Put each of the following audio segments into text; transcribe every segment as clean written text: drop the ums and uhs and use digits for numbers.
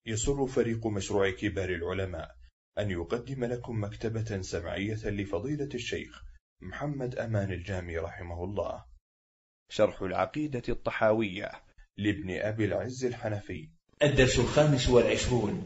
يسر فريق مشروع كبار العلماء أن يقدم لكم مكتبة سمعية لفضيلة الشيخ محمد أمان الجامي رحمه الله، شرح العقيدة الطحاوية لابن أبي العز الحنفي. الدرس 25.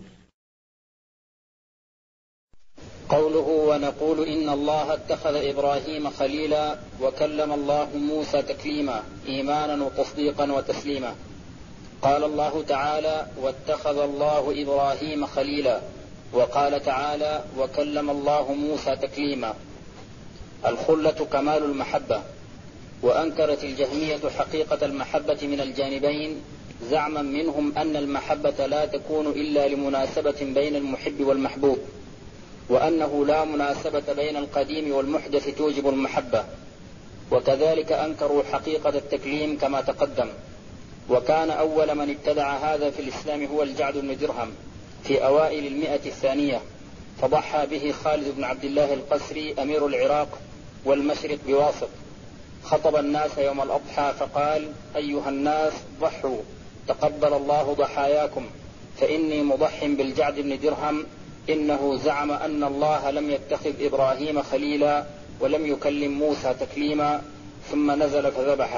قوله: ونقول إن الله اتخذ إبراهيم خليلا وكلم الله موسى تكليما، إيمانا وتصديقا وتسليما. قال الله تعالى: واتخذ الله إبراهيم خليلا، وقال تعالى: وكلم الله موسى تكليما. الخلة كمال المحبة، وأنكرت الجهمية حقيقة المحبة من الجانبين، زعما منهم أن المحبة لا تكون إلا لمناسبة بين المحب والمحبوب، وأنه لا مناسبة بين القديم والمحدث توجب المحبة. وكذلك أنكروا حقيقة التكليم كما تقدم. وكان أول من ابتدع هذا في الإسلام هو الجعد بن درهم في أوائل 100 فضحى به خالد بن عبد الله القسري أمير العراق والمشرق بواسط. خطب الناس يوم الأضحى فقال: أيها الناس ضحوا، تقبل الله ضحاياكم، فإني مضح بالجعد بن درهم، إنه زعم أن الله لم يتخذ إبراهيم خليلا ولم يكلم موسى تكليما، ثم نزل فذبحه.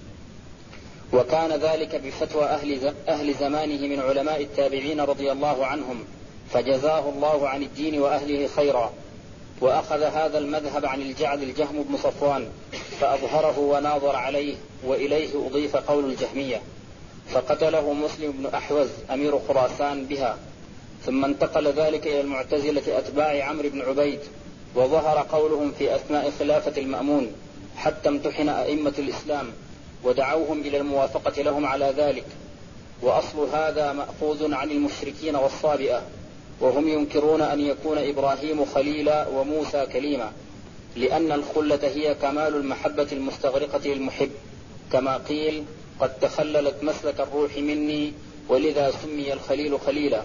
وكان ذلك بفتوى أهل زمانه من علماء التابعين رضي الله عنهم، فجزاه الله عن الدين وأهله خيرا. وأخذ هذا المذهب عن الجعد الجهم بن صفوان فأظهره وناظر عليه، وإليه أضيف قول الجهمية، فقتله مسلم بن أحوز أمير خراسان بها. ثم انتقل ذلك إلى المعتزلة أتباع عمرو بن عبيد، وظهر قولهم في أثناء خلافة المأمون، حتى امتحن أئمة الإسلام ودعوهم إلى الموافقة لهم على ذلك. وأصل هذا مأخوذ عن المشركين والصابئة، وهم ينكرون أن يكون إبراهيم خليلا وموسى كليما، لأن الخلة هي كمال المحبة المستغرقة للمحب، كما قيل: قد تخللت مسلك الروح مني، ولذا سمي الخليل خليلا.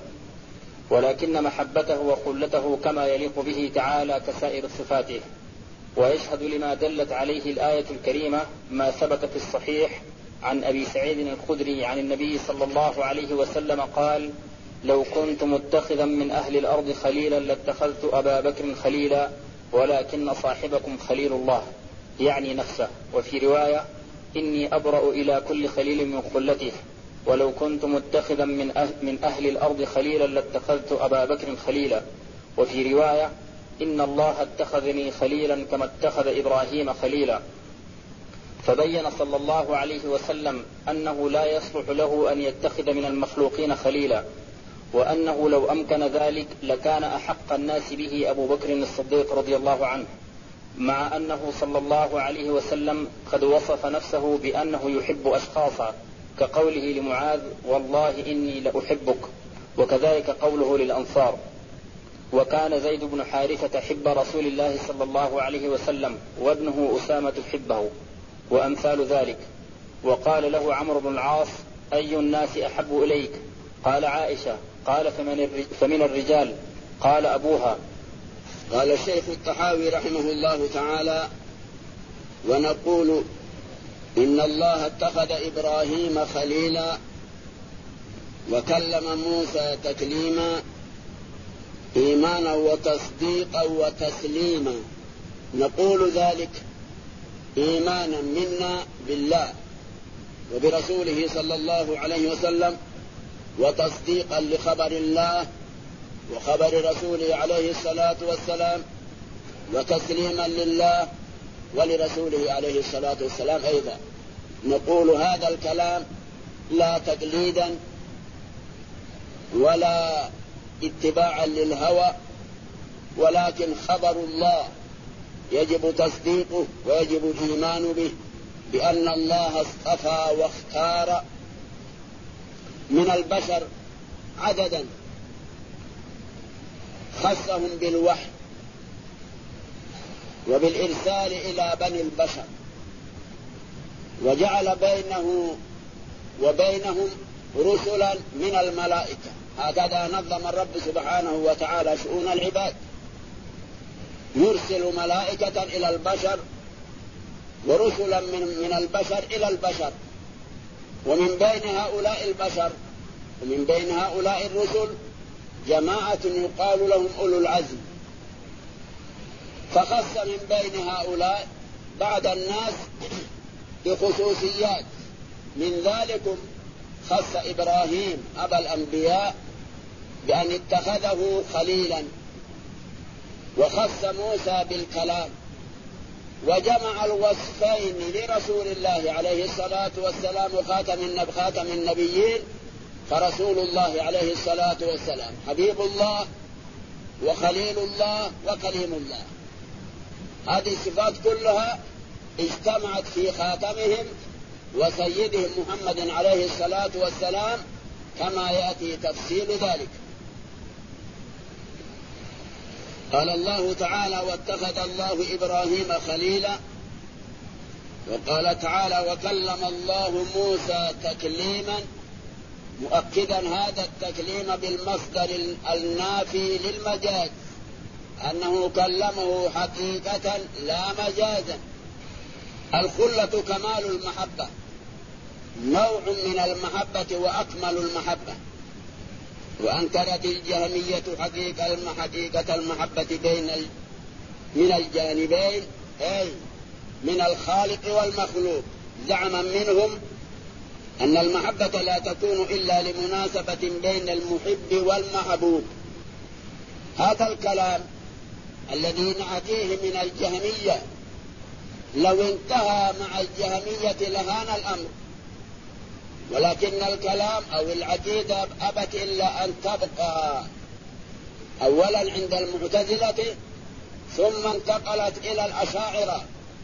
ولكن محبته وخلته كما يليق به تعالى كسائر صفاته. ويشهد لما دلت عليه الآية الكريمة ما ثبت في الصحيح عن أبي سعيد الخدري عن النبي صلى الله عليه وسلم قال: لو كنت متخذا من أهل الأرض خليلا لاتخذت أبا بكر خليلا، ولكن صاحبكم خليل الله، يعني نفسه. وفي رواية: إني أبرأ إلى كل خليل من خلته، ولو كنت متخذا من أهل الأرض خليلا لاتخذت أبا بكر خليلا. وفي رواية: إن الله اتخذني خليلا كما اتخذ إبراهيم خليلا. فبين صلى الله عليه وسلم أنه لا يصلح له أن يتخذ من المخلوقين خليلا، وأنه لو أمكن ذلك لكان أحق الناس به أبو بكر الصديق رضي الله عنه، مع أنه صلى الله عليه وسلم قد وصف نفسه بأنه يحب أشخاصا، كقوله لمعاذ: والله إني لأحبك، وكذلك قوله للأنصار. وكان زيد بن حارثة حب رسول الله صلى الله عليه وسلم، وابنه أسامة حبه، وأمثال ذلك. وقال له عمرو بن العاص: أي الناس أحب إليك؟ قال: عائشة. قال: فمن الرجال؟ قال: أبوها. قال الشيخ الطحاوي رحمه الله تعالى: ونقول إن الله اتخذ إبراهيم خليلا وكلم موسى تكليما، إيمانا وتصديقا وتسليما. نقول ذلك إيمانا منا بالله وبرسوله صلى الله عليه وسلم، وتصديقا لخبر الله وخبر رسوله عليه الصلاة والسلام، وتسليما لله ولرسوله عليه الصلاة والسلام أيضا. نقول هذا الكلام لا تقليدا ولا اتباعا للهوى، ولكن خبر الله يجب تصديقه ويجب الإيمان به، بأن الله اصطفى واختار من البشر عددا خصهم بالوحي وبالإرسال إلى بني البشر، وجعل بينه وبينهم رسلا من الملائكة. هكذا نظم الرب سبحانه وتعالى شؤون العباد، يرسل ملائكة إلى البشر ورسلا من البشر إلى البشر، ومن بين هؤلاء البشر ومن بين هؤلاء الرسل جماعة يقال لهم أولو العزم، فخص من بين هؤلاء بعض الناس بخصوصيات، من ذلك خص إبراهيم أبا الأنبياء بأن اتخذه خليلا، وخص موسى بالكلام، وجمع الوصفين لرسول الله عليه الصلاة والسلام خاتم النبيين، فرسول الله عليه الصلاة والسلام حبيب الله وخليل الله وكليم الله. هذه الصفات كلها اجتمعت في خاتمهم وسيدهم محمد عليه الصلاة والسلام كما يأتي تفصيل ذلك. قال الله تعالى: واتخذ الله إبراهيم خليلا. وقال تعالى: وكلم الله موسى تكليما، مؤكدا هذا التكليم بالمصدر النافي للمجاز، أنه كلمه حقيقة لا مجازا. الخلة كمال المحبة، نوع من المحبة وأكمل المحبة. وأنكرت الجهمية حقيقة المحبة من الجانبين، أي من الخالق والمخلوق، زعما منهم أن المحبة لا تكون إلا لمناسبة بين المحب والمحبوب. هذا الكلام الذي نأتيه من الجهمية لو انتهى مع الجهمية لهان الأمر، ولكن الكلام أو العقيدة أبت إلا أن تبقى أولا عند المعتزلة، ثم انتقلت إلى الأشاعرة،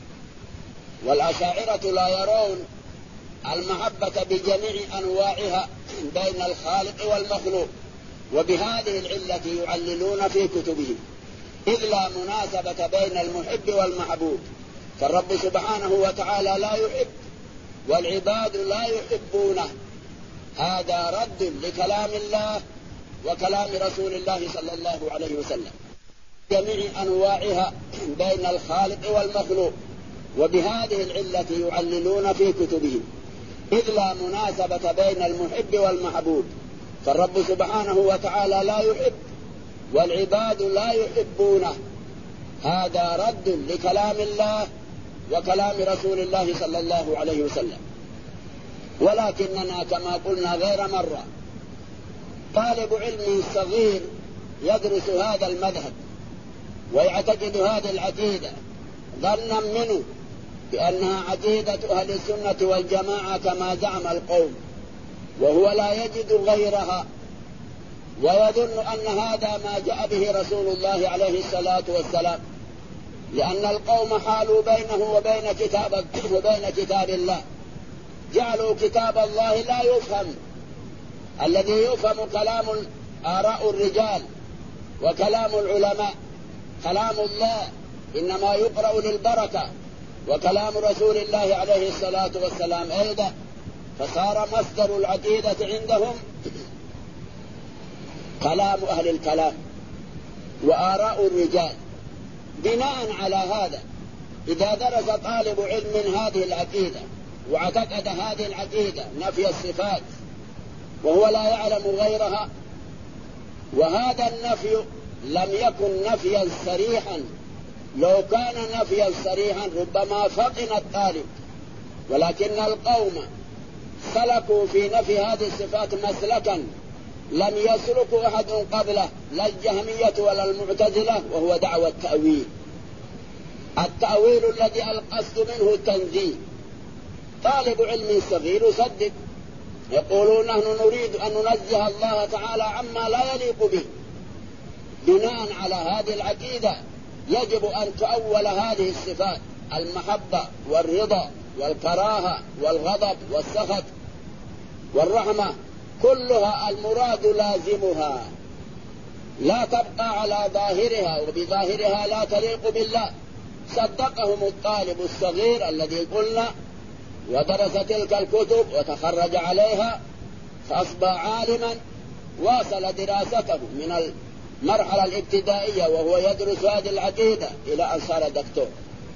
والأشاعرة لا يرون المحبة بجميع أنواعها بين الخالق والمخلوق، وبهذه العلة يعللون في كتبهم، إذ لا مناسبة بين المحب والمحبوب، فالرب سبحانه وتعالى لا يحب والعباد لا يحبونه. هذا رد لكلام الله وكلام رسول الله صلى الله عليه وسلم جميع أنواعها بين الخالق والمخلوق، وبهذه العلة يعللون في كتبهم، إذ لا مناسبة بين المحب والمحبوب، فالرب سبحانه وتعالى لا يحب والعباد لا يحبونه. هذا رد لكلام الله وكلام رسول الله صلى الله عليه وسلم. ولكننا كما قلنا غير مرة، طالب علم صغير يدرس هذا المذهب ويعتقد هذه العقيدة ظنا منه بأنها عقيدة أهل السنة والجماعة كما زعم القوم، وهو لا يجد غيرها، ويظن أن هذا ما جاء به رسول الله عليه الصلاة والسلام، لأن القوم حالوا بينه وبين كتاب الله، جعلوا كتاب الله لا يفهم. الذي يفهم كلام آراء الرجال وكلام العلماء، كلام الله إنما يقرأ للبركة، وكلام رسول الله عليه الصلاة والسلام أيضا، فصار مصدر العقيدة عندهم كلام أهل الكلام وآراء الرجال. بناء على هذا، إذا درس طالب علم من هذه العقيدة واعتقد هذه العقيدة نفي الصفات وهو لا يعلم غيرها، وهذا النفي لم يكن نفيا صريحا، لو كان نفيا صريحا ربما فطن الطالب، ولكن القوم سلكوا في نفي هذه الصفات مسلكا لم يسلكوا أحد قبله، لا الجهمية ولا المعتزلة، وهو دعوى التأويل. التأويل الذي القصد منه التنزيه. طالب علم صغير يصدق، يقولون نحن نريد أن ننزه الله تعالى عما لا يليق به. بناء على هذه العقيدة يجب أن تؤول هذه الصفات: المحبة والرضا والكراهة والغضب والسخط والرحمة، كلها المراد لازمها، لا تبقى على ظاهرها، وبظاهرها لا تليق بالله. صدقهم الطالب الصغير الذي قلنا ودرس تلك الكتب وتخرج عليها، فأصبح عالما، واصل دراسته من المرحلة الابتدائية وهو يدرس هذه العقيدة إلى أن صار دكتور.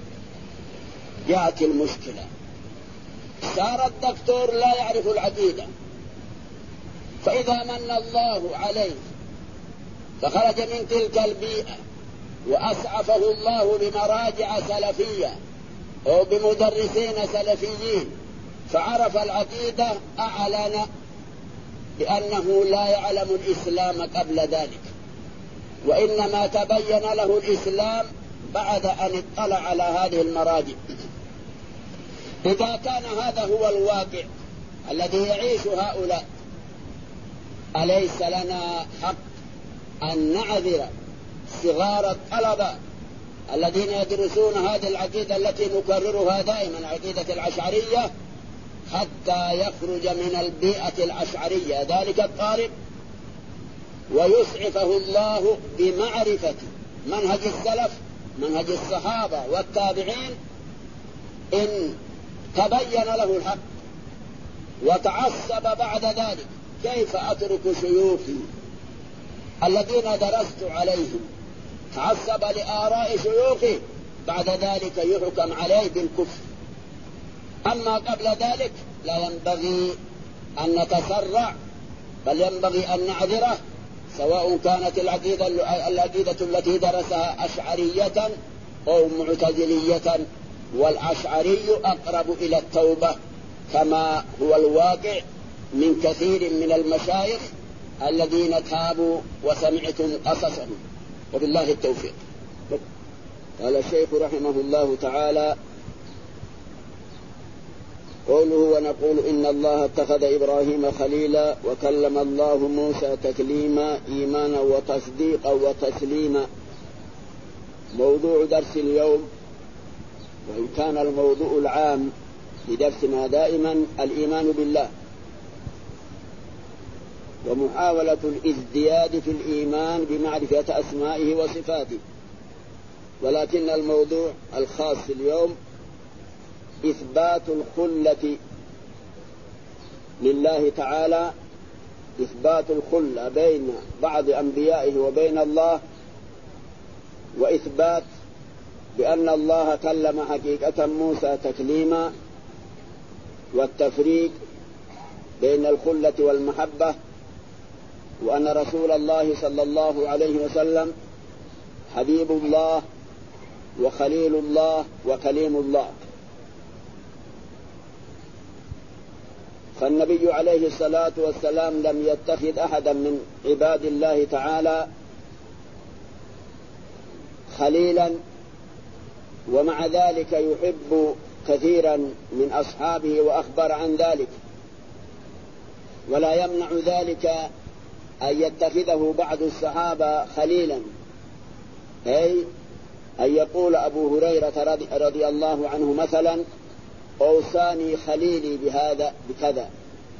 جاءت المشكلة، صار الدكتور لا يعرف العقيدة، فإذا من الله عليه فخرج من تلك البيئة وأسعفه الله بمراجع سلفية أو بمدرسين سلفيين فعرف العقيدة، أعلن بأنه لا يعلم الإسلام قبل ذلك، وإنما تبين له الإسلام بعد أن اطلع على هذه المراجع. إذا كان هذا هو الواقع الذي يعيش هؤلاء، أليس لنا حق أن نعذر صغار الطلبة الذين يدرسون هذه العقيدة التي نكررها دائما، عقيدة الأشعرية، حتى يخرج من البيئة الأشعرية ذلك الطالب ويسعفه الله بمعرفة منهج السلف، منهج الصحابة والتابعين، إن تبين له الحق وتعصب بعد ذلك. كيف أترك شيوخي الذين درست عليهم؟ تعصب لآراء شيوخي، بعد ذلك يحكم عليه بالكفر. أما قبل ذلك لا ينبغي أن نتسرع، بل ينبغي أن نعذره، سواء كانت العقيدة التي درسها أشعرية أو معتزلية، والأشعري أقرب إلى التوبة كما هو الواقع من كثير من المشايخ الذين تابوا وسمعتم قصصهم، وبالله التوفيق. قال الشيخ رحمه الله تعالى: قوله ونقول إن الله اتخذ إبراهيم خليلا وكلم الله موسى تكليما إيمانا وتصديقا وتسليما. موضوع درس اليوم، وإن كان الموضوع العام لدرسنا دائما الإيمان بالله ومحاولة الازدياد في الإيمان بمعرفة أسمائه وصفاته، ولكن الموضوع الخاص اليوم إثبات الخلة لله تعالى، إثبات الخلة بين بعض أنبيائه وبين الله، وإثبات بأن الله كلم حقيقة موسى تكليما، والتفريق بين الخلة والمحبة، وأن رسول الله صلى الله عليه وسلم حبيب الله وخليل الله وكليم الله. فالنبي عليه الصلاة والسلام لم يتخذ أحدا من عباد الله تعالى خليلا، ومع ذلك يحب كثيرا من أصحابه وأخبر عن ذلك، ولا يمنع ذلك أن يتخذه بعض الصحابة خليلا، أي أن يقول أبو هريرة رضي الله عنه مثلا: أوصاني خليلي بهذا بكذا.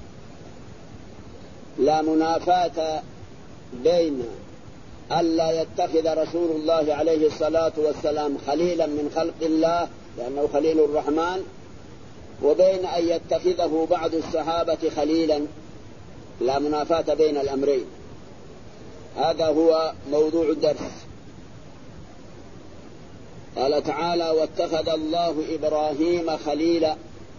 لا منافاة بين ألا يتخذ رسول الله عليه الصلاة والسلام خليلا من خلق الله لأنه خليل الرحمن، وبين أن يتخذه بعض الصحابة خليلا، لا منافاة بين الأمرين. هذا هو موضوع الدرس. قال تعالى: واتخذ الله إبراهيم خليلا.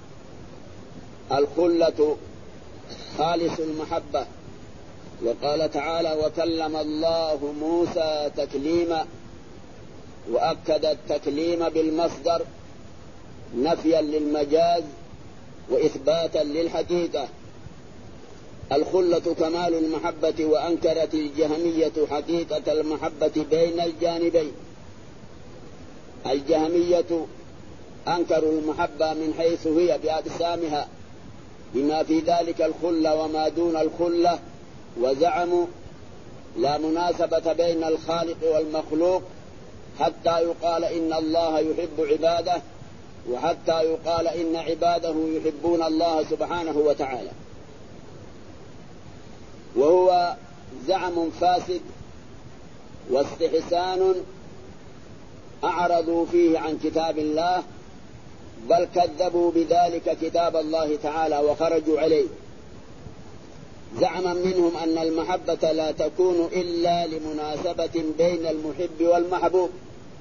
الخلة خالص المحبة. وقال تعالى: وكلم الله موسى تكليما، وأكد التكليم بالمصدر نفيا للمجاز وإثباتا للحقيقة. الخلة كمال المحبة، وأنكرت الجهمية حقيقة المحبة بين الجانبين. الجهمية أنكروا المحبة من حيث هي بأقسامها بما في ذلك الخلة وما دون الخلة، وزعموا لا مناسبة بين الخالق والمخلوق، حتى يقال إن الله يحب عباده، وحتى يقال إن عباده يحبون الله سبحانه وتعالى. وهو زعم فاسد واستحسان أعرضوا فيه عن كتاب الله، بل كذبوا بذلك كتاب الله تعالى وخرجوا عليه. زعما منهم أن المحبة لا تكون إلا لمناسبة بين المحب والمحبوب،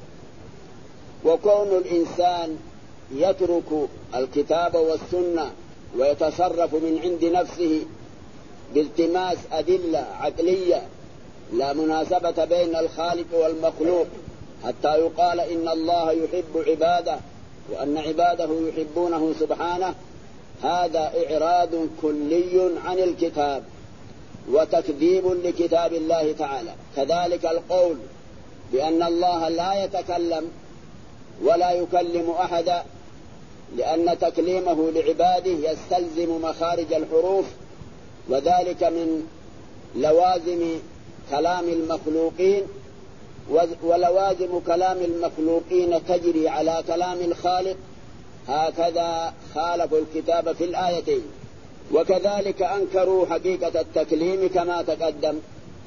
وكون الإنسان يترك الكتاب والسنة ويتصرف من عند نفسه بالتماس أدلة عقلية لا مناسبة بين الخالق والمخلوق حتى يقال إن الله يحب عباده وأن عباده يحبونه سبحانه، هذا إعراض كلي عن الكتاب وتكذيب لكتاب الله تعالى. كذلك القول بأن الله لا يتكلم ولا يكلم أحدا، لأن تكليمه لعباده يستلزم مخارج الحروف، وذلك من لوازم كلام المخلوقين، ولوازم كلام المخلوقين تجري على كلام الخالق، هكذا خالفوا الكتاب في الآيتين. وكذلك أنكروا حقيقة التكليم كما تقدم.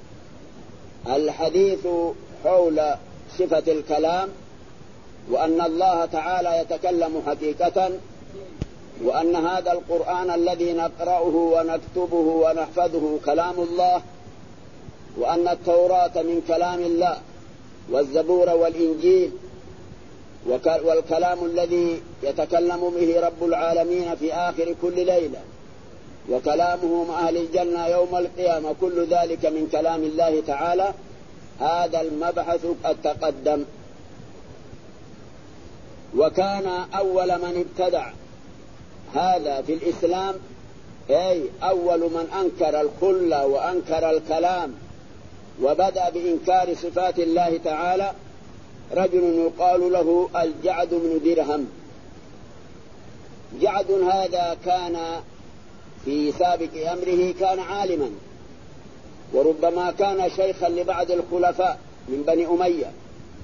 الحديث حول صفة الكلام وأن الله تعالى يتكلم حقيقة، وأن هذا القرآن الذي نقرأه ونكتبه ونحفظه كلام الله، وأن التوراة من كلام الله والزبور والإنجيل والكلام الذي يتكلم به رب العالمين في آخر كل ليلة وكلامه مع أهل الجنة يوم القيامة، كل ذلك من كلام الله تعالى. هذا المبحث قد تقدم. وكان أول من ابتدع هذا في الإسلام، أي أول من أنكر الخلة وأنكر الكلام وبدأ بإنكار صفات الله تعالى، رجل يقال له الجعد بن درهم. جعد هذا كان في سابق أمره كان عالما، وربما كان شيخا لبعض الخلفاء من بني أمية،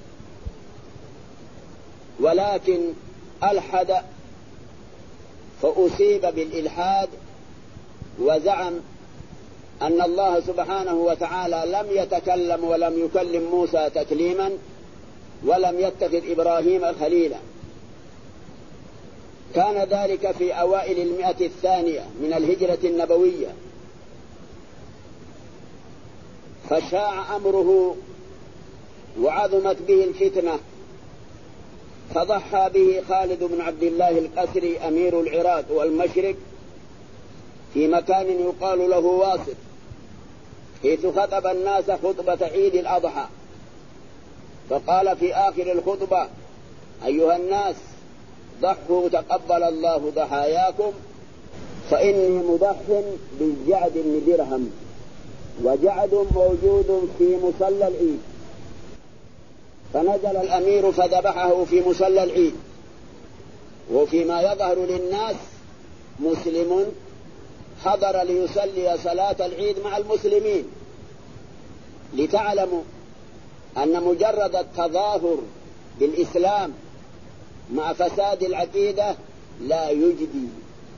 ولكن ألحد فأصيب بالإلحاد، وزعم أن الله سبحانه وتعالى لم يتكلم ولم يكلم موسى تكليما ولم يتخذ إبراهيم خليلا. كان ذلك في أوائل 100 من الهجرة النبوية، فشاع أمره وعظمت به الفتنة، فضحى به خالد بن عبد الله القسري أمير العراق والمشرق في مكان يقال له واسط، حيث خطب الناس خطبة عيد الأضحى، فقال في آخر الخطبة: أيها الناس، ضحوا تقبل الله ضحاياكم، فإني مضح بالجعد بن درهم، وجعد موجود في مصلى العيد. فنزل الأمير فذبحه في مصلى العيد، وفيما يظهر للناس مسلم حضر ليصلي صلاة العيد مع المسلمين، لتعلموا أن مجرد التظاهر بالإسلام مع فساد العقيدة لا يجدي.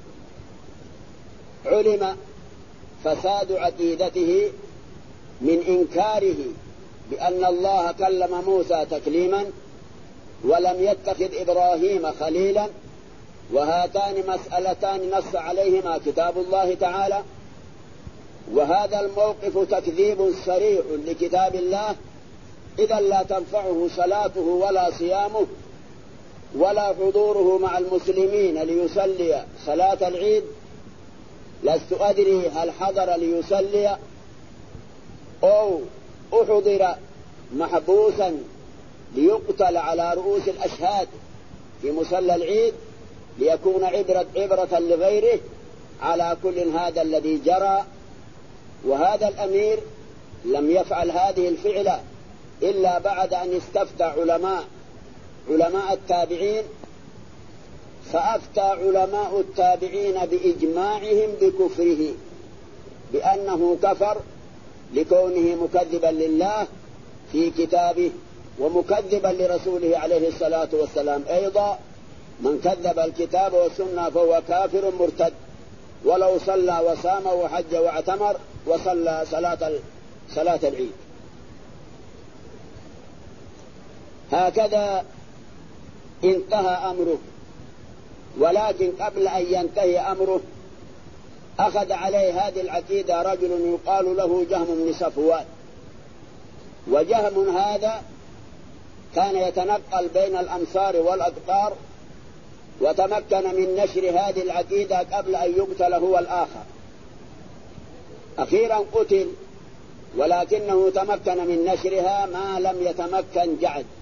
علم فساد عقيدته من إنكاره بأن الله كلم موسى تكليما ولم يتخذ إبراهيم خليلا، وهاتان مسألتان نص عليهما كتاب الله تعالى، وهذا الموقف تكذيب صريح لكتاب الله، إذا لا تنفعه صلاته ولا صيامه ولا حضوره مع المسلمين ليصلي صلاة العيد. لست أدري هل حضر ليصلي أو أحضر محبوسا ليقتل على رؤوس الأشهاد في مصلى العيد ليكون عبرة لغيره. على كل هذا الذي جرى، وهذا الأمير لم يفعل هذه الفعلة إلا بعد أن استفتى علماء التابعين، فأفتى علماء التابعين بإجماعهم بكفره، بأنه كفر لكونه مكذبا لله في كتابه ومكذبا لرسوله عليه الصلاة والسلام. أيضا من كذب الكتاب والسنة فهو كافر مرتد، ولو صلى وصام وحج واعتمر وصلى صلاة العيد. هكذا انتهى أمره. ولكن قبل أن ينتهي أمره أخذ عليه هذه العقيدة رجل يقال له جهم بن صفوان. وجهم هذا كان يتنقل بين الأمصار والأقطار، وتمكن من نشر هذه العقيدة قبل أن يقتل هو الآخر. أخيرا قتل، ولكنه تمكن من نشرها ما لم يتمكن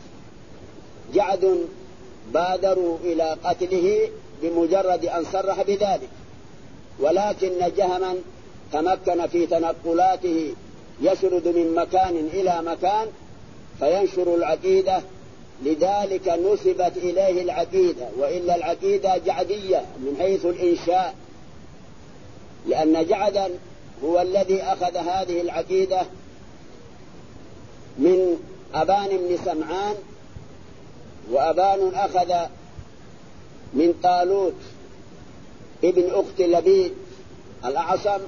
جعد بادروا إلى قتله بمجرد أن صرح بذلك، ولكن جهما تمكن في تنقلاته يشرد من مكان إلى مكان فينشر العقيدة، لذلك نسبت إليه العقيدة، وإلا العقيدة جعدية من حيث الإنشاء، لأن جعدا هو الذي أخذ هذه العقيدة من أبان بن سمعان، وأبان أخذ من طالوت ابن أخت لبيد الأعصم،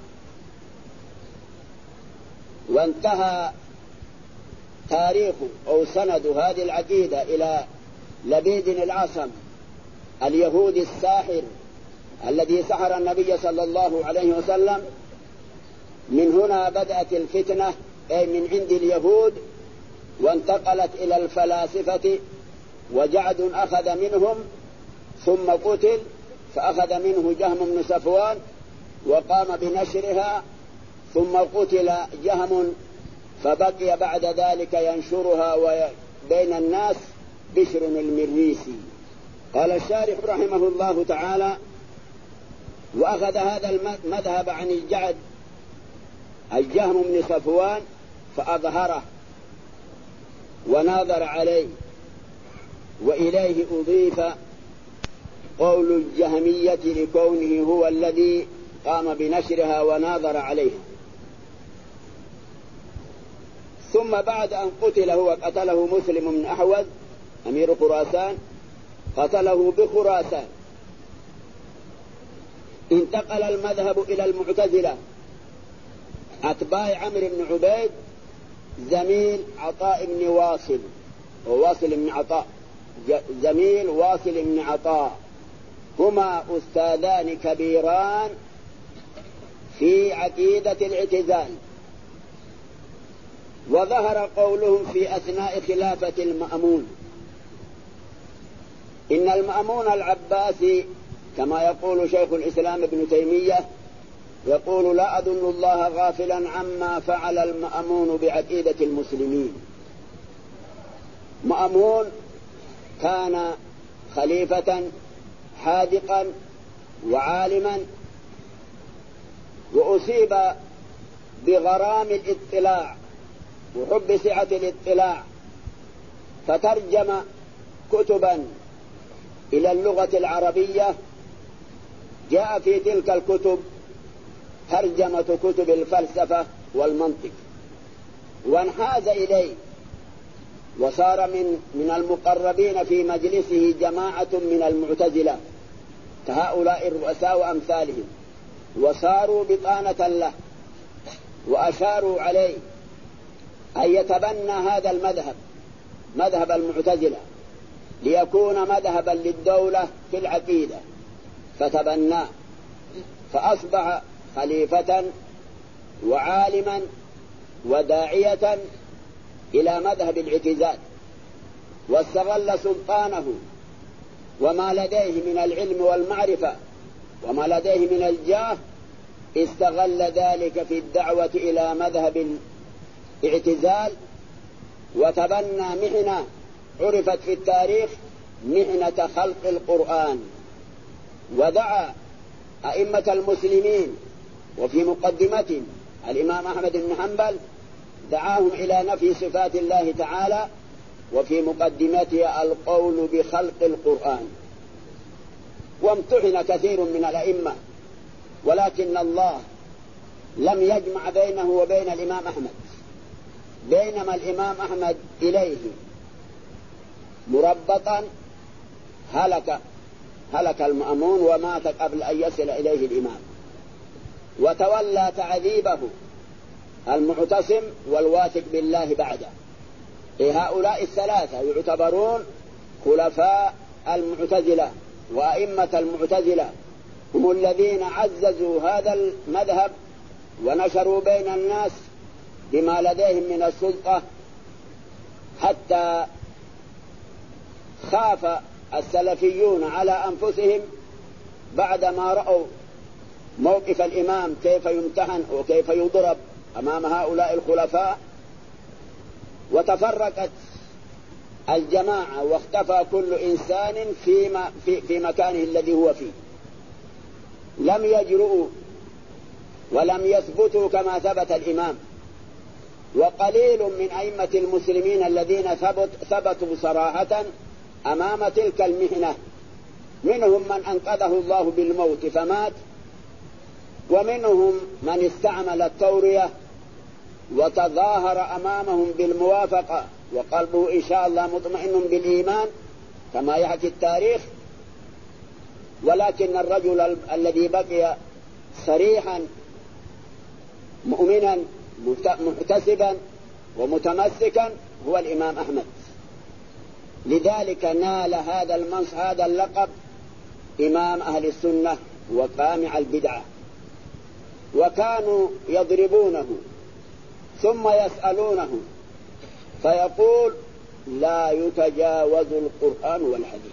وانتهى تاريخ أو سند هذه العقيدة إلى لبيد الأعصم اليهودي الساحر الذي سحر النبي صلى الله عليه وسلم. من هنا بدأت الفتنة، أي من عند اليهود، وانتقلت إلى الفلاسفة، وجعد أخذ منهم ثم قتل، فأخذ منه جهم بن صفوان وقام بنشرها، ثم قتل جهم فبقي بعد ذلك ينشرها بين الناس بشر المريسي. قال الشارح رحمه الله تعالى: وأخذ هذا المذهب عن الجعد الجهم بن صفوان فأظهره وناظر عليه، وإليه أضيف قول الجهمية لكونه هو الذي قام بنشرها وناظر عليها. ثم بعد أن قتل هو قتله مسلم بن أحوذ أمير خراسان، قتله بخراسان، انتقل المذهب إلى المعتزلة أتباع عمرو بن عبيد زميل عطاء بن واصل، وواصل بن عطاء زميل واصل بن عطاء، هما أستاذان كبيران في عقيدة الاعتزال. وظهر قولهم في أثناء خلافة المأمون، إن المأمون العباسي كما يقول شيخ الإسلام ابن تيمية، يقول: لا أظن الله غافلا عما فعل المأمون بعقيدة المسلمين. مأمون كان خليفة حاذقا وعالما، وأصيب بغرام الاطلاع وحب سعة الاطلاع، فترجم كتبا إلى اللغة العربية. جاء في تلك الكتب ترجمة كتب الفلسفة والمنطق، وانحاز إليه، وصار من المقربين في مجلسه جماعة من المعتزلة كهؤلاء الرؤساء وأمثالهم، وصاروا بطانة له، وأشاروا عليه أن يتبنى هذا المذهب، مذهب المعتزلة، ليكون مذهبا للدولة في العقيدة، فتبناه، فأصبح خليفة وعالما وداعية إلى مذهب الاعتزال، واستغل سلطانه وما لديه من العلم والمعرفة وما لديه من الجاه، استغل ذلك في الدعوة إلى مذهب الاعتزال، وتبنى محنة عرفت في التاريخ محنة خلق القرآن، ودعا أئمة المسلمين، وفي مقدمتهم الإمام أحمد بن حنبل دعاهم إلى نفي صفات الله تعالى، وفي مقدمتها القول بخلق القرآن. وامتحن كثير من الأئمة، ولكن الله لم يجمع بينه وبين الإمام أحمد، بينما الإمام أحمد إليه مربطا هلك المأمون ومات قبل أن يصل إليه الإمام، وتولى تعذيبه المعتصم والواثق بالله بعده. هؤلاء الثلاثة يعتبرون خلفاء المعتزلة وأئمة المعتزلة، هم الذين عززوا هذا المذهب ونشروا بين الناس بما لديهم من السلطة، حتى خاف السلفيون على أنفسهم بعدما رأوا موقف الإمام كيف يمتحن وكيف يضرب أمام هؤلاء الخلفاء، وتفرقت الجماعة واختفى كل إنسان في مكانه الذي هو فيه، لم يجرؤوا ولم يثبتوا كما ثبت الإمام. وقليل من أئمة المسلمين الذين ثبتوا صراحة أمام تلك المحنة، منهم من أنقذه الله بالموت فمات، ومنهم من استعمل التورية وتظاهر أمامهم بالموافقة وقلبه إن شاء الله مطمئن بالإيمان كما يحكي التاريخ، ولكن الرجل الذي بقي صريحا مؤمنا محتسبا ومتمسكا هو الإمام أحمد. لذلك نال هذا اللقب إمام أهل السنة وقامع البدعة. وكانوا يضربونه ثم يسألونه فيقول لا يتجاوز القرآن والحديث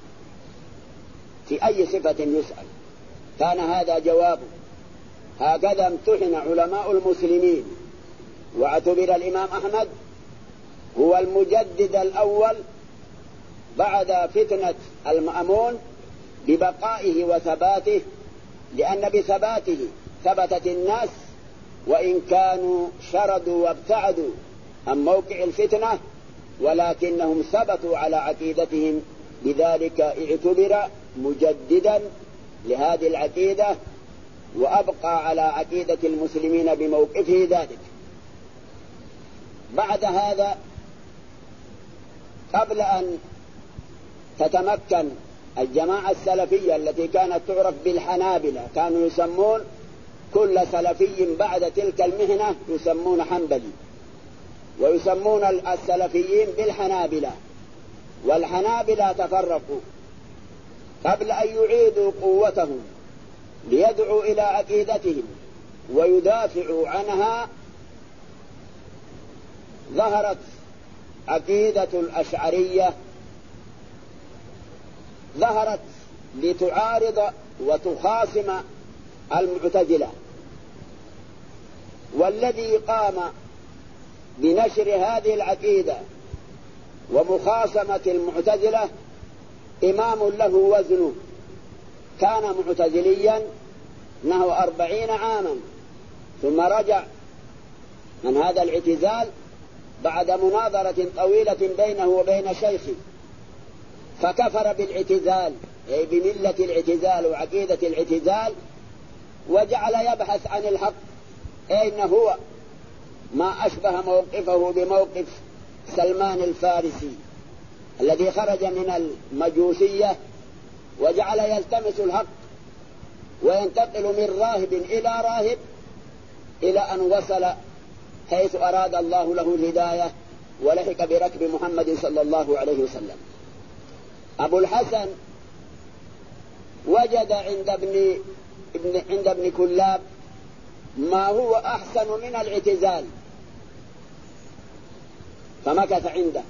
في أي صفة يسأل، كان هذا جوابه. هكذا امتحن علماء المسلمين، واعتبر الإمام أحمد هو المجدد الأول بعد فتنة المأمون ببقائه وثباته، لأن بثباته ثبتت الناس وإن كانوا شردوا وابتعدوا عن موقع الفتنة، ولكنهم ثبتوا على عقيدتهم، لذلك اعتبر مجددا لهذه العقيدة وأبقى على عقيدة المسلمين بموقفه ذلك. بعد هذا قبل أن تتمكن الجماعة السلفية التي كانت تعرف بالحنابلة، كانوا يسمون كل سلفي بعد تلك المهنة يسمون حنبلي، ويسمون السلفيين بالحنابلة. والحنابلة تفرقوا قبل أن يعيدوا قوتهم ليدعوا إلى عقيدتهم ويدافعوا عنها. ظهرت عقيدة الأشعرية، ظهرت لتعارض وتخاصم المعتزلة، والذي قام بنشر هذه العقيدة ومخاصمة المعتزلة إمام له وزنه، كان معتزليا نحو 40 عاما، ثم رجع من هذا الاعتزال بعد مناظرة طويلة بينه وبين شيخه، فكفر بالاعتزال أي بملة الاعتزال وعقيدة الاعتزال، وجعل يبحث عن الحق، أين هو، ما أشبه موقفه بموقف سلمان الفارسي الذي خرج من المجوسية وجعل يلتمس الحق وينتقل من راهب إلى راهب إلى أن وصل حيث أراد الله له الهداية ولحق بركب محمد صلى الله عليه وسلم. أبو الحسن وجد عند ابن كلاب ما هو أحسن من الاعتزال فمكث عنده،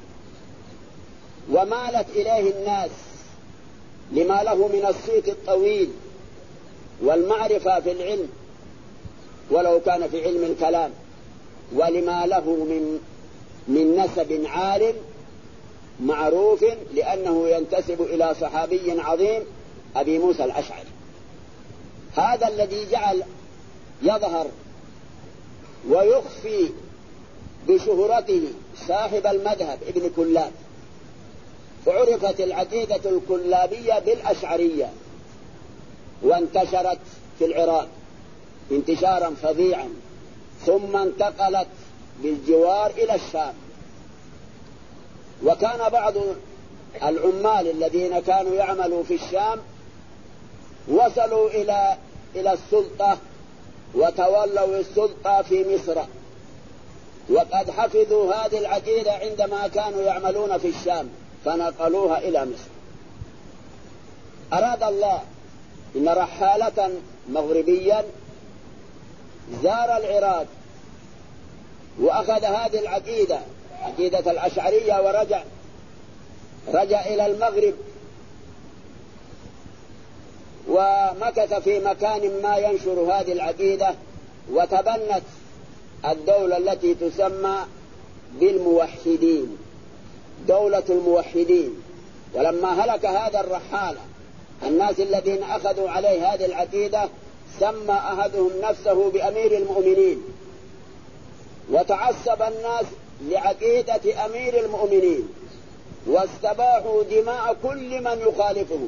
ومالت إليه الناس لما له من الصيت الطويل والمعرفة في العلم ولو كان في علم الكلام، ولما له من نسب عال معروف لأنه ينتسب إلى صحابي عظيم أبي موسى الأشعري. هذا الذي جعل يظهر ويخفي بشهرته صاحب المذهب ابن كلاب، فعرفت العقيدة الكلابية بالأشعرية وانتشرت في العراق انتشارا فظيعا، ثم انتقلت بالجوار إلى الشام. وكان بعض العمال الذين كانوا يعملوا في الشام وصلوا إلى السلطة وتولوا السلطة في مصر، وقد حفظوا هذه العقيدة عندما كانوا يعملون في الشام فنقلوها إلى مصر. أراد الله إن رحالة مغربيا زار العراق وأخذ هذه العقيدة عقيدة الأشعرية ورجع إلى المغرب، ومكث في مكان ما ينشر هذه العقيدة، وتبنت الدولة التي تسمى بالموحدين، دولة الموحدين. ولما هلك هذا الرحالة الناس الذين أخذوا عليه هذه العقيدة سمى أحدهم نفسه بأمير المؤمنين، وتعصب الناس لعقيدة أمير المؤمنين واستباحوا دماء كل من يخالفهم.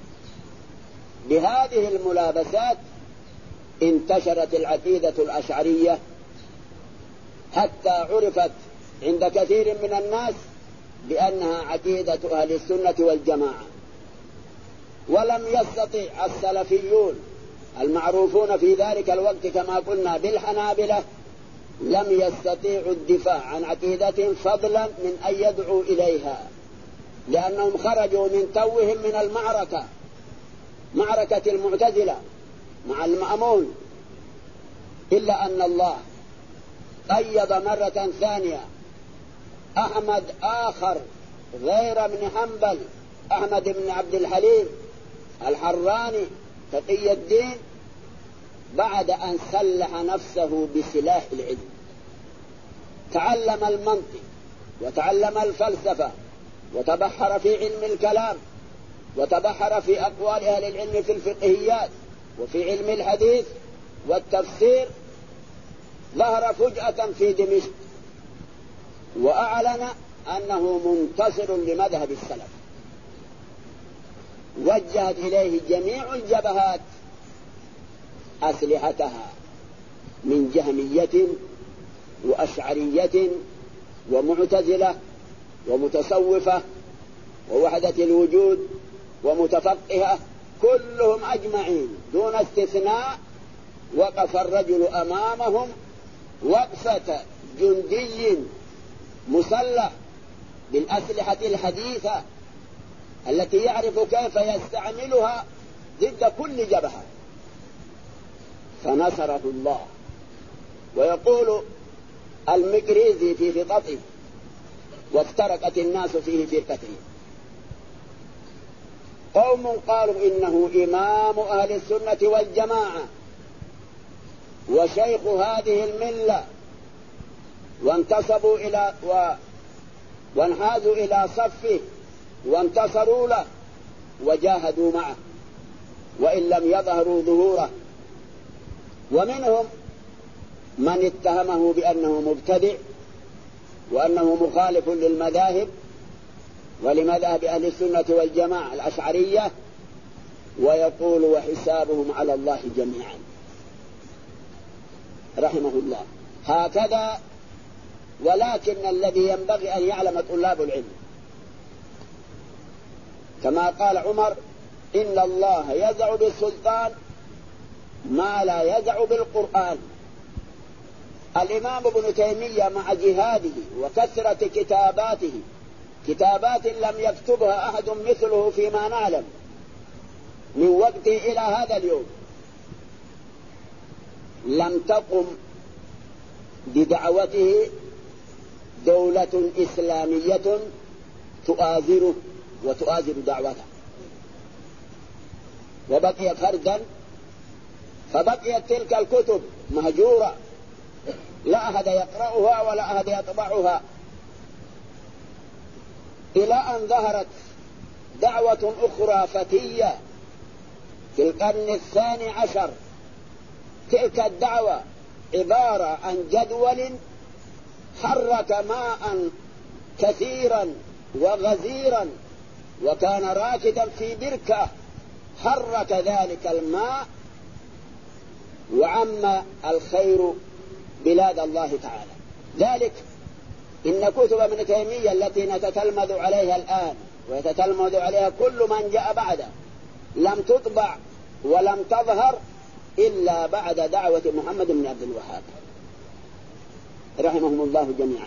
بهذه الملابسات انتشرت العقيدة الأشعرية حتى عرفت عند كثير من الناس بأنها عقيدة أهل السنة والجماعة. ولم يستطع السلفيون المعروفون في ذلك الوقت كما قلنا بالحنابلة، لم يستطيعوا الدفاع عن عقيدتهم فضلا من أن يدعوا إليها، لأنهم خرجوا من توهم من المعركة، معركة المعتزلة مع المأمون. إلا أن الله قيض مرة ثانية أحمد آخر غير ابن حنبل، أحمد بن عبد الحليم الحراني تقي الدين، بعد أن سلح نفسه بسلاح العلم، تعلم المنطق وتعلم الفلسفة وتبحر في علم الكلام وتبحر في أقوال أهل العلم في الفقهيات وفي علم الحديث والتفسير. ظهر فجأة في دمشق وأعلن أنه منتصر لمذهب السلف، وجهت إليه جميع الجبهات أسلحتها من جهمية وأشعرية ومعتزلة ومتصوفة ووحدة الوجود ومتفقهة، كلهم أجمعين دون استثناء. وقف الرجل أمامهم وقفة جندي مسلح بالأسلحة الحديثة التي يعرف كيف يستعملها ضد كل جبهة، فنصره الله. ويقول المقريزي في خططه: وافترقت الناس فيه فرقتين، قوم قالوا إنه إمام أهل السنة والجماعة وشيخ هذه الملة، وانتصبوا إلى وانحازوا إلى صفه وانتصروا له وجاهدوا معه وإن لم يظهروا ظهوره. ومنهم من اتهمه بأنه مبتدع وأنه مخالف للمذاهب ولمذهب أهل السنة والجماعة الأشعرية، ويقول وحسابهم على الله جميعا رحمه الله. هكذا. ولكن الذي ينبغي أن يعلم طلاب العلم كما قال عمر: إن الله يزع بالسلطان ما لا يزع بالقرآن. الإمام ابن تيمية مع جهاده وكثرة كتاباته، كتابات لم يكتبها أحد مثله فيما نعلم من وقته إلى هذا اليوم، لم تقم بدعوته دولة إسلامية تؤازره وتؤازر دعوته، وبقي فردا. فبقيت تلك الكتب مهجورة، لا أحد يقرأها ولا أحد يطبعها، إلى أن ظهرت دعوة أخرى فتية في القرن الثاني عشر. تلك الدعوة عبارة عن جدول حرك ماء كثيرا وغزيرا، وكان راكدا في بركة، حرك ذلك الماء وعم الخير بلاد الله تعالى. ذلك إن كتب ابن تيمية التي نتتلمذ عليها الآن ويتتلمذ عليها كل من جاء بعده لم تطبع ولم تظهر إلا بعد دعوة محمد بن عبد الوهاب رحمهم الله جميعا.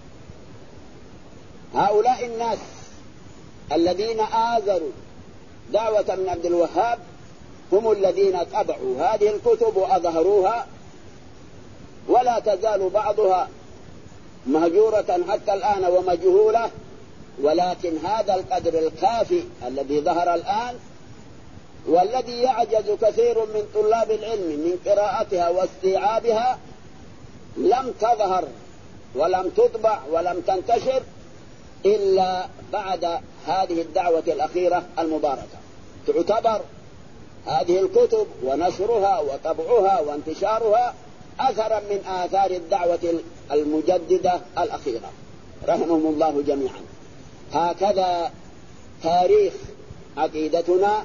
هؤلاء الناس الذين آزروا دعوة ابن عبد الوهاب هم الذين طبعوا هذه الكتب وأظهروها، ولا تزال بعضها مهجورة حتى الآن ومجهولة، ولكن هذا القدر الكافي الذي ظهر الآن والذي يعجز كثير من طلاب العلم من قراءتها واستيعابها لم تظهر ولم تطبع ولم تنتشر إلا بعد هذه الدعوة الأخيرة المباركة. تعتبر هذه الكتب ونشرها وطبعها وانتشارها أثرا من آثار الدعوة المجددة الأخيرة رحمهم الله جميعا. هكذا تاريخ عقيدتنا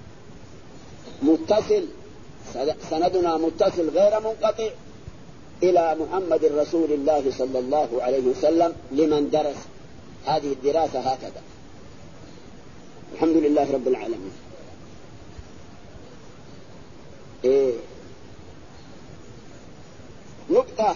متصل، سندنا متصل غير منقطع إلى محمد رسول الله صلى الله عليه وسلم لمن درس هذه الدراسة هكذا. الحمد لله رب العالمين. نقطة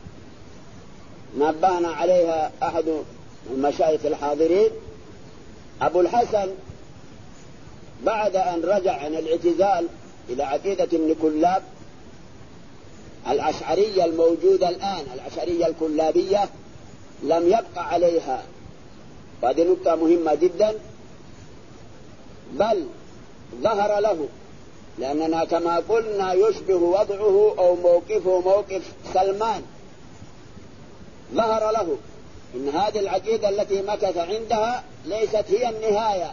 نبهنا عليها أحد المشايخ الحاضرين، أبو الحسن بعد أن رجع عن الاعتزال إلى عقيدة ابن كلاب الأشعرية الموجودة الآن، الأشعرية الكلابية، لم يبقى عليها، وهذه نقطة مهمة جدا، بل ظهر له، لأننا كما قلنا يشبه وضعه أو موقفه موقف سلمان، ظهر له إن هذه العقيدة التي مكث عندها ليست هي النهاية،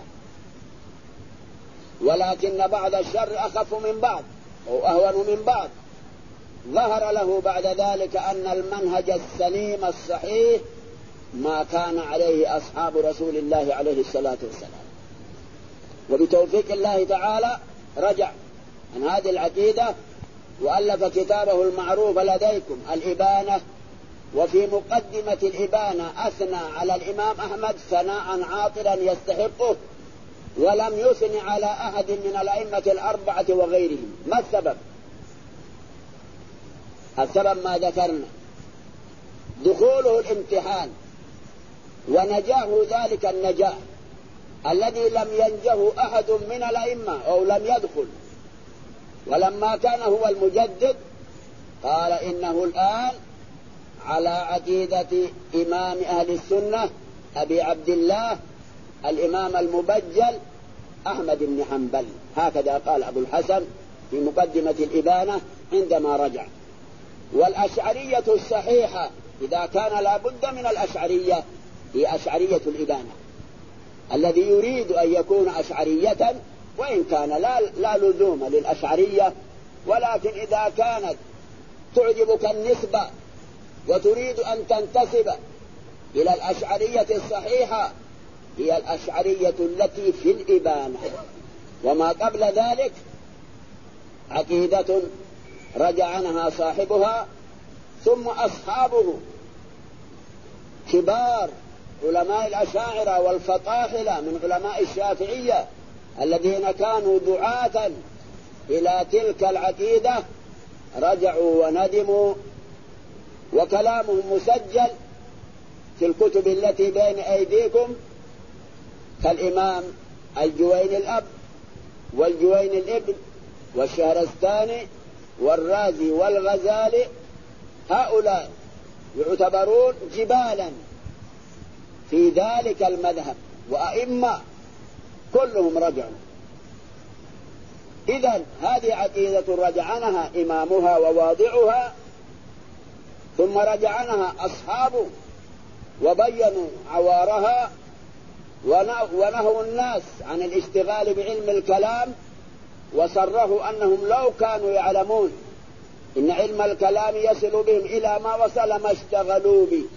ولكن بعض الشر أخف من بعض أو أهون من بعض. ظهر له بعد ذلك أن المنهج السليم الصحيح ما كان عليه أصحاب رسول الله عليه الصلاة والسلام، وبتوفيق الله تعالى رجع عن هذه العقيدة وألف كتابه المعروف لديكم الإبانة، وفي مقدمة الإبانة أثنى على الإمام أحمد ثناء عاطرا يستحقه، ولم يثني على أحد من الأئمة الأربعة وغيرهم. ما السبب؟ السبب ما ذكرنا، دخوله الامتحان ونجاه ذلك النجاح الذي لم ينجه أحد من الأئمة أو لم يدخل. ولما كان هو المجدد قال إنه الآن على عقيدة إمام أهل السنة أبي عبد الله الإمام المبجل أحمد بن حنبل، هكذا قال أبو الحسن في مقدمة الإبانة عندما رجع. والأشعرية الصحيحة إذا كان لا بد من الأشعرية هي أشعرية الإبانة، الذي يريد أن يكون أشعرية وإن كان لا لزوم للأشعرية، ولكن إذا كانت تعجبك النسبة وتريد أن تنتسب إلى الأشعرية الصحيحة هي الأشعرية التي في الإبانة، وما قبل ذلك عقيدة رجع عنها صاحبها ثم أصحابه كبار علماء الأشاعرة والفطاحلة من علماء الشافعية الذين كانوا دعاة إلى تلك العقيدة رجعوا وندموا، وكلامهم مسجل في الكتب التي بين أيديكم كالإمام الجويني الأب والجويني الابن والشهرستاني والرازي والغزالي. هؤلاء يعتبرون جبالا في ذلك المذهب وأئمة كلهم رجعوا. إذن هذه عقيدة رجع عنها إمامها وواضعها، ثم رجع عنها أصحابه وبينوا عوارها ونهوا الناس عن الاشتغال بعلم الكلام، وصرحوا أنهم لو كانوا يعلمون إن علم الكلام يصل بهم إلى ما وصل ما اشتغلوا به.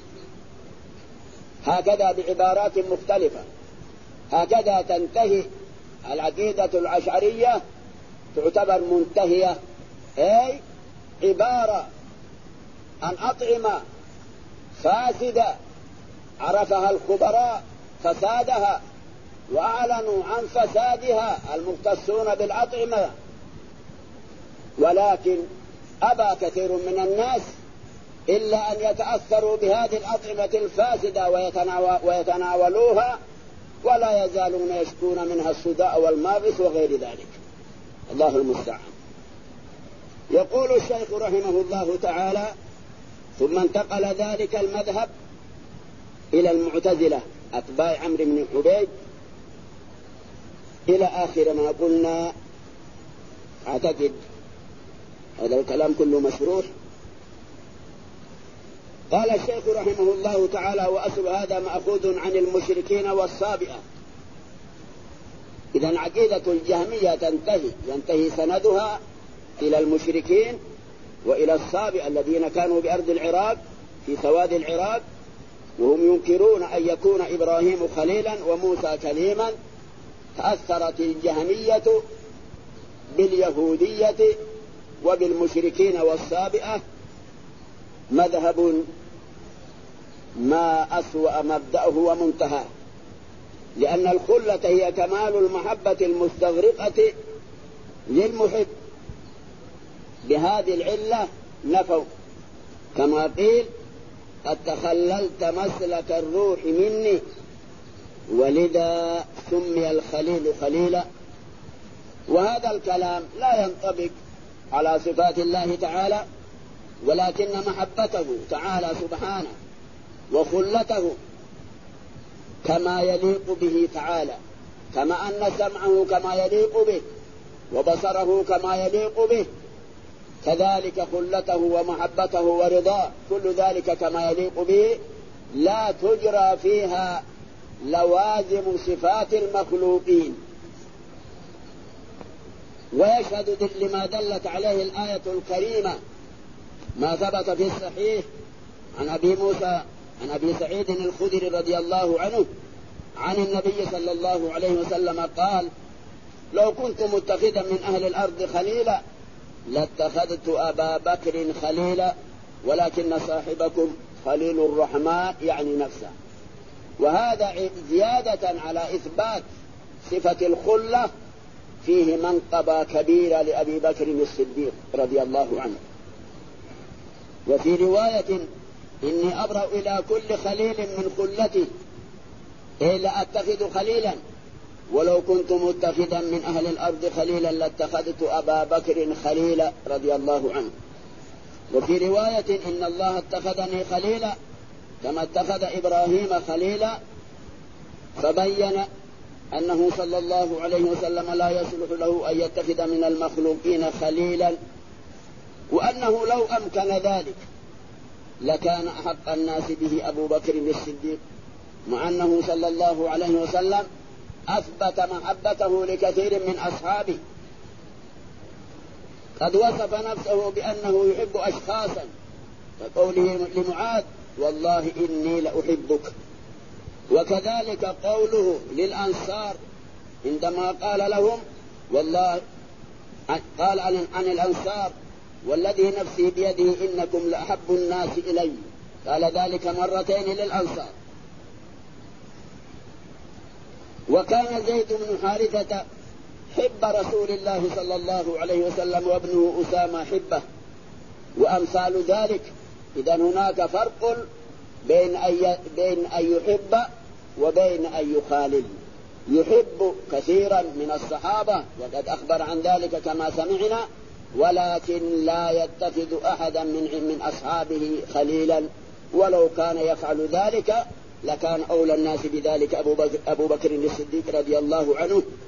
هكذا بعبارات مختلفة. هكذا تنتهي العقيدة الأشعرية، تعتبر منتهية، أي عبارة عن أطعمة فاسدة عرفها الخبراء فسادها وأعلنوا عن فسادها المختصون بالأطعمة، ولكن أبى كثير من الناس إلا أن يتأثروا بهذه الأطعمة الفاسدة ويتناولوها، ولا يزالون يشكون منها الصداع والماغص وغير ذلك. الله المستعان. يقول الشيخ رحمه الله تعالى: ثم انتقل ذلك المذهب إلى المعتزلة أتباع عمرو بن عبيد إلى آخر ما قلنا أعتقد هذا الكلام كله مشروح. قال الشيخ رحمه الله تعالى: وأصل هذا مأخوذ عن المشركين والصابئة. إذن عقيدة الجهمية ينتهي سندها إلى المشركين وإلى الصابئة الذين كانوا بأرض العراق في سواد العراق، وهم ينكرون أن يكون إبراهيم خليلا وموسى كليما. تأثرت الجهمية باليهودية وبالمشركين والصابئة، مذهب ما أسوأ مبدأه ومنتهاه، لأن الخلة هي كمال المحبة المستغرقة للمحب. بهذه العلة نفوا، كما قيل: قد تخللت مسلك الروح مني، ولذا سمي الخليل خليلا. وهذا الكلام لا ينطبق على صفات الله تعالى، ولكن محبته تعالى سبحانه وخلته كما يليق به تعالى، كما أن سمعه كما يليق به وبصره كما يليق به، كذلك خلته ومحبته ورضاه كل ذلك كما يليق به، لا تجرى فيها لوازم صفات المخلوقين. ويشهد لما دلت عليه الآية الكريمة ما ثبت في الصحيح عن أبي سعيد الخدري رضي الله عنه عن النبي صلى الله عليه وسلم قال: لو كنت متخذا من أهل الأرض خليلا لاتخذت أبا بكر خليلا، ولكن صاحبكم خليل الرحمن، يعني نفسه. وهذا زيادة على إثبات صفة الخلة فيه منقبة كبيرة لأبي بكر الصديق رضي الله عنه. وفي رواية: إني أبرأ إلى كل خليل من خلتي، لا أتخذ خليلا، ولو كنت متخذا من أهل الأرض خليلا لاتخذت أبا بكر خليلا رضي الله عنه. وفي رواية: إن الله اتخذني خليلا كما اتخذ إبراهيم خليلا، فبين أنه صلى الله عليه وسلم لا يصلح له أن يتخذ من المخلوقين خليلا، وأنه لو أمكن ذلك لكان أحق الناس به أبو بكر الصديق، مع أنه صلى الله عليه وسلم أثبت محبته لكثير من أصحابه. قد وصف نفسه بأنه يحب أشخاصا، كقوله لمعاذ: والله إني لأحبك. وكذلك قوله للأنصار عندما قال لهم: والله قال عن الأنصار: والذي نفسي بيده إنكم لأحب الناس إلي. قال ذلك مرتين للأنصار. وكان زيد بن حارثة حب رسول الله صلى الله عليه وسلم، وابنه أسامة حبه، وأمثال ذلك. إذن هناك فرق بين أن يحب وبين أن يخالل. يحب كثيرا من الصحابة وقد أخبر عن ذلك كما سمعنا، ولكن لا يتخذ أحدا من أصحابه خليلا، ولو كان يفعل ذلك لكان أولى الناس بذلك أبو بكر الصديق رضي الله عنه